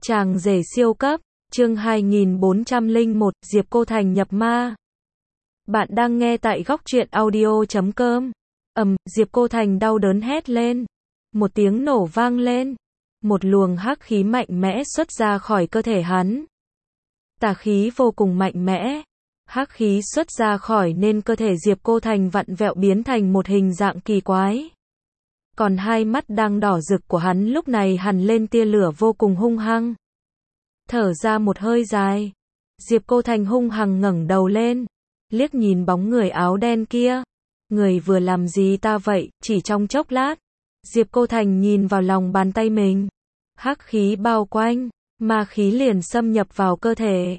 Chàng rể siêu cấp, chương 2401, Diệp Cô Thành nhập ma. Bạn đang nghe tại góc truyện audio.com. Diệp Cô Thành đau đớn hét lên. Một tiếng nổ vang lên. Một luồng hắc khí mạnh mẽ xuất ra khỏi cơ thể hắn. Tà khí vô cùng mạnh mẽ. Hắc khí xuất ra khỏi nên cơ thể Diệp Cô Thành vặn vẹo biến thành một hình dạng kỳ quái. Còn hai mắt đang đỏ rực của hắn lúc này hằn lên tia lửa vô cùng hung hăng. Thở ra một hơi dài. Diệp Cô Thành hung hăng ngẩng đầu lên. Liếc nhìn bóng người áo đen kia. Người vừa làm gì ta vậy? Chỉ trong chốc lát. Diệp Cô Thành nhìn vào lòng bàn tay mình. Hắc khí bao quanh. Ma khí liền xâm nhập vào cơ thể.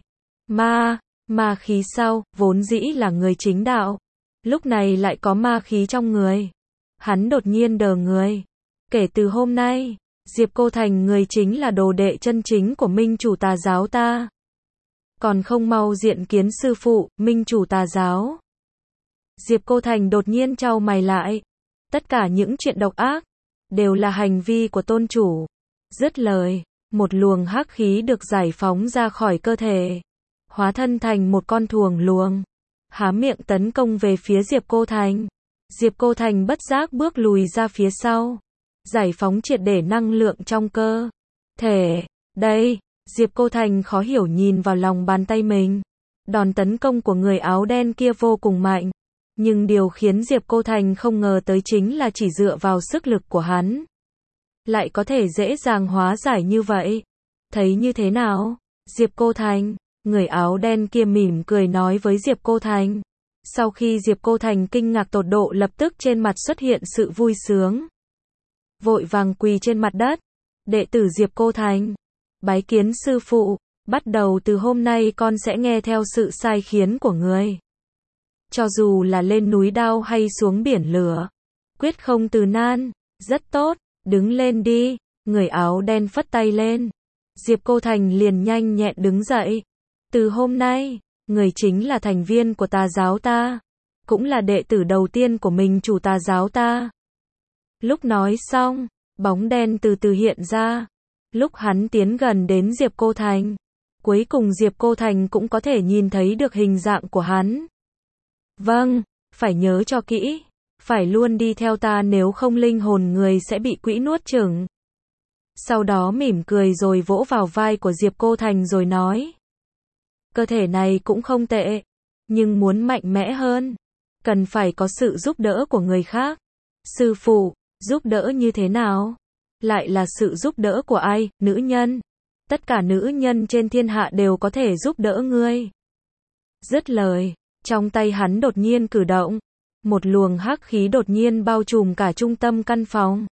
Ma khí sau, vốn dĩ là người chính đạo. Lúc này lại có ma khí trong người. Hắn đột nhiên đờ người. Kể từ hôm nay, Diệp Cô Thành người chính là đồ đệ chân chính của Minh Chủ Tà Giáo ta. Còn không mau diện kiến sư phụ, Minh Chủ Tà Giáo. Diệp Cô Thành đột nhiên chau mày lại. Tất cả những chuyện độc ác, đều là hành vi của tôn chủ. Dứt lời, một luồng hắc khí được giải phóng ra khỏi cơ thể. Hóa thân thành một con thuồng luồng. Há miệng tấn công về phía Diệp Cô Thành. Diệp Cô Thành bất giác bước lùi ra phía sau. Giải phóng triệt để năng lượng trong cơ thể. Đây, Diệp Cô Thành khó hiểu nhìn vào lòng bàn tay mình. Đòn tấn công của người áo đen kia vô cùng mạnh. Nhưng điều khiến Diệp Cô Thành không ngờ tới chính là chỉ dựa vào sức lực của hắn. Lại có thể dễ dàng hóa giải như vậy. Thấy như thế nào? Diệp Cô Thành, người áo đen kia mỉm cười nói với Diệp Cô Thành. Sau khi Diệp Cô Thành kinh ngạc tột độ lập tức trên mặt xuất hiện sự vui sướng. Vội vàng quỳ trên mặt đất. Đệ tử Diệp Cô Thành. Bái kiến sư phụ. Bắt đầu từ hôm nay con sẽ nghe theo sự sai khiến của người. Cho dù là lên núi đao hay xuống biển lửa. Quyết không từ nan. Rất tốt. Đứng lên đi. Người áo đen phất tay lên. Diệp Cô Thành liền nhanh nhẹn đứng dậy. Từ hôm nay, người chính là thành viên của Tà Giáo ta. Cũng là đệ tử đầu tiên của Minh Chủ Tà Giáo ta. Lúc nói xong, bóng đen từ từ hiện ra. Lúc hắn tiến gần đến Diệp Cô Thành. Cuối cùng Diệp Cô Thành cũng có thể nhìn thấy được hình dạng của hắn. Vâng, phải nhớ cho kỹ. Phải luôn đi theo ta nếu không linh hồn người sẽ bị quỷ nuốt chửng. Sau đó mỉm cười rồi vỗ vào vai của Diệp Cô Thành rồi nói. Cơ thể này cũng không tệ. Nhưng muốn mạnh mẽ hơn. Cần phải có sự giúp đỡ của người khác. Sư phụ, giúp đỡ như thế nào? Lại là sự giúp đỡ của ai? Nữ nhân. Tất cả nữ nhân trên thiên hạ đều có thể giúp đỡ ngươi. Dứt lời, trong tay hắn đột nhiên cử động. Một luồng hắc khí đột nhiên bao trùm cả trung tâm căn phòng.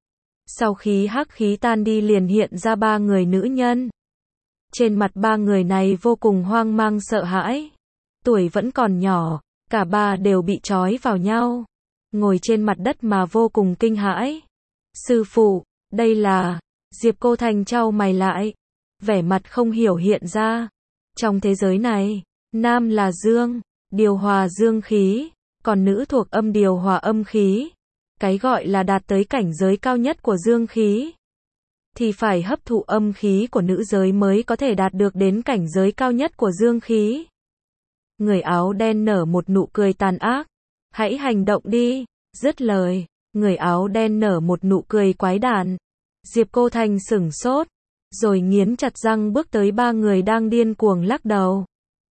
Sau khi hắc khí tan đi liền hiện ra ba người nữ nhân. Trên mặt ba người này vô cùng hoang mang sợ hãi. Tuổi vẫn còn nhỏ, cả ba đều bị trói vào nhau. Ngồi trên mặt đất mà vô cùng kinh hãi. Sư phụ, đây là... Diệp Cô Thành chau mày lại. Vẻ mặt không hiểu hiện ra. Trong thế giới này, nam là dương, điều hòa dương khí. Còn nữ thuộc âm điều hòa âm khí. Cái gọi là đạt tới cảnh giới cao nhất của dương khí. Thì phải hấp thụ âm khí của nữ giới mới có thể đạt được đến cảnh giới cao nhất của dương khí. Người áo đen nở một nụ cười tàn ác. Hãy hành động đi. Dứt lời, người áo đen nở một nụ cười quái đản. Diệp Cô Thành sửng sốt. Rồi nghiến chặt răng bước tới ba người đang điên cuồng lắc đầu.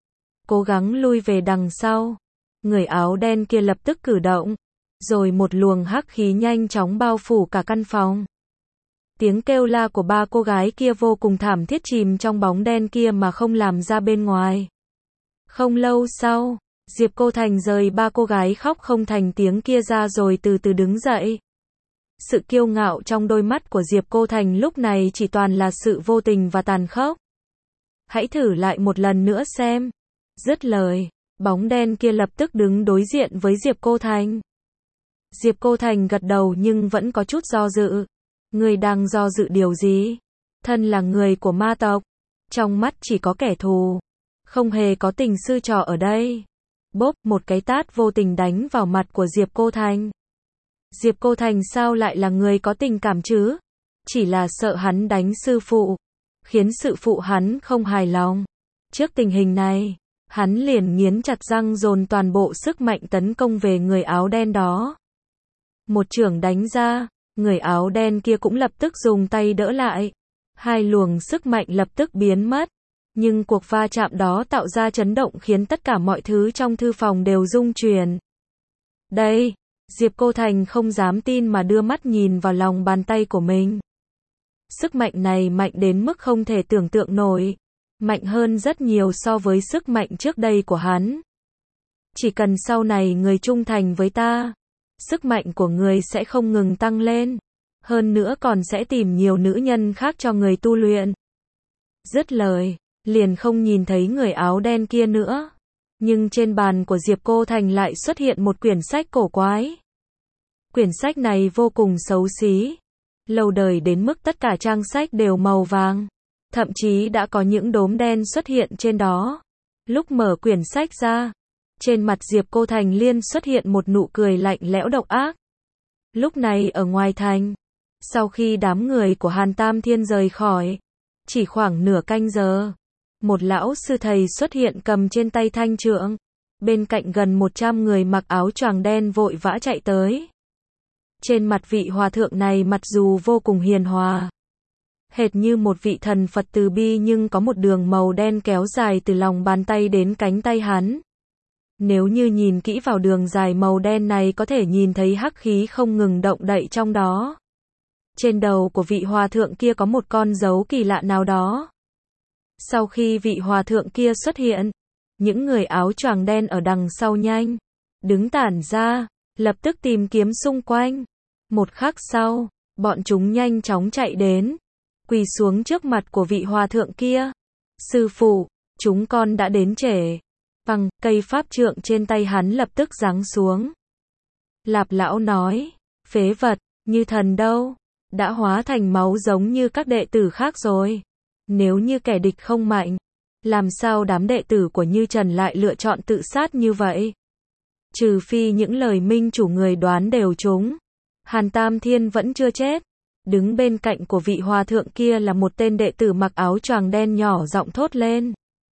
Cố gắng lui về đằng sau. Người áo đen kia lập tức cử động. Rồi một luồng hắc khí nhanh chóng bao phủ cả căn phòng. Tiếng kêu la của ba cô gái kia vô cùng thảm thiết chìm trong bóng đen kia mà không làm ra bên ngoài. Không lâu sau, Diệp Cô Thành rời ba cô gái khóc không thành tiếng kia ra rồi từ từ đứng dậy. Sự kiêu ngạo trong đôi mắt của Diệp Cô Thành lúc này chỉ toàn là sự vô tình và tàn khốc. Hãy thử lại một lần nữa xem. Dứt lời, bóng đen kia lập tức đứng đối diện với Diệp Cô Thành. Diệp Cô Thành gật đầu nhưng vẫn có chút do dự. Người đang do dự điều gì? Thân là người của ma tộc. Trong mắt chỉ có kẻ thù. Không hề có tình sư trò ở đây. Bốp, một cái tát vô tình đánh vào mặt của Diệp Cô Thành. Diệp Cô Thành sao lại là người có tình cảm chứ? Chỉ là sợ hắn đánh sư phụ. khiến sư phụ hắn không hài lòng. Trước tình hình này, hắn liền nghiến chặt răng dồn toàn bộ sức mạnh tấn công về người áo đen đó. Một chưởng đánh ra, người áo đen kia cũng lập tức dùng tay đỡ lại. Hai luồng sức mạnh lập tức biến mất. Nhưng cuộc va chạm đó tạo ra chấn động khiến tất cả mọi thứ trong thư phòng đều rung chuyển. Đây, Diệp Cô Thành không dám tin mà đưa mắt nhìn vào lòng bàn tay của mình. Sức mạnh này mạnh đến mức không thể tưởng tượng nổi. Mạnh hơn rất nhiều so với sức mạnh trước đây của hắn. Chỉ cần sau này người trung thành với ta, sức mạnh của người sẽ không ngừng tăng lên. Hơn nữa còn sẽ tìm nhiều nữ nhân khác cho người tu luyện. Dứt lời, liền không nhìn thấy người áo đen kia nữa. Nhưng trên bàn của Diệp Cô Thành lại xuất hiện một quyển sách cổ quái. Quyển sách này vô cùng xấu xí. Lâu đời đến mức tất cả trang sách đều màu vàng. Thậm chí đã có những đốm đen xuất hiện trên đó. Lúc mở quyển sách ra, trên mặt Diệp Cô Thành liên xuất hiện một nụ cười lạnh lẽo độc ác. Lúc này ở ngoài thành, sau khi đám người của Hàn Tam Thiên rời khỏi, chỉ khoảng nửa canh giờ, một lão sư thầy xuất hiện cầm trên tay thanh trượng. Bên cạnh gần 100 người mặc áo choàng đen vội vã chạy tới. Trên mặt vị hòa thượng này mặc dù vô cùng hiền hòa, hệt như một vị thần Phật từ bi, nhưng có một đường màu đen kéo dài từ lòng bàn tay đến cánh tay hắn. Nếu như nhìn kỹ vào đường dài màu đen này có thể nhìn thấy hắc khí không ngừng động đậy trong đó. Trên đầu của vị hòa thượng kia có một con dấu kỳ lạ nào đó. Sau khi vị hòa thượng kia xuất hiện, những người áo choàng đen ở đằng sau nhanh đứng tản ra, lập tức tìm kiếm xung quanh. Một khắc sau, bọn chúng nhanh chóng chạy đến, quỳ xuống trước mặt của vị hòa thượng kia. Sư phụ, chúng con đã đến trễ. Bằng, cây pháp trượng trên tay hắn lập tức giáng xuống. Lạp lão nói, phế vật, Như Thần đâu? Đã hóa thành máu giống như các đệ tử khác rồi. Nếu như kẻ địch không mạnh, làm sao đám đệ tử của Như Trần lại lựa chọn tự sát như vậy? Trừ phi những lời minh chủ người đoán đều trúng. Hàn Tam Thiên vẫn chưa chết. Đứng bên cạnh của vị hòa thượng kia là một tên đệ tử mặc áo choàng đen nhỏ giọng thốt lên.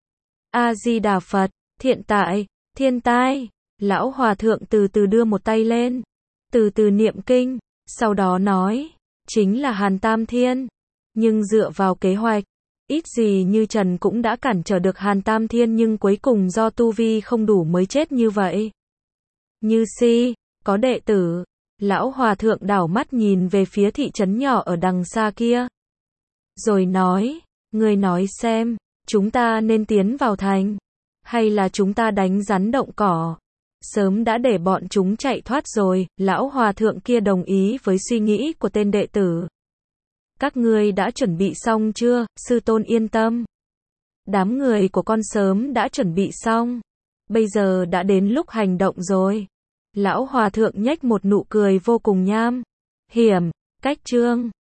A-di-đà Phật, thiện tại, thiên tai. Lão hòa thượng từ từ đưa một tay lên, từ từ niệm kinh, sau đó nói, chính là Hàn Tam Thiên. Nhưng dựa vào kế hoạch, ít gì Như Trần cũng đã cản trở được Hàn Tam Thiên, nhưng cuối cùng do tu vi không đủ mới chết như vậy. Như Si, có đệ tử. Lão hòa thượng đảo mắt nhìn về phía thị trấn nhỏ ở đằng xa kia. Rồi nói, ngươi nói xem, chúng ta nên tiến vào thành, hay là chúng ta đánh rắn động cỏ? Sớm đã để bọn chúng chạy thoát rồi. Lão hòa thượng kia đồng ý với suy nghĩ của tên đệ tử. Các ngươi đã chuẩn bị xong chưa? Sư tôn yên tâm. Đám người của con sớm đã chuẩn bị xong. Bây giờ đã đến lúc hành động rồi. Lão hòa thượng nhếch một nụ cười vô cùng nham hiểm. Cách chương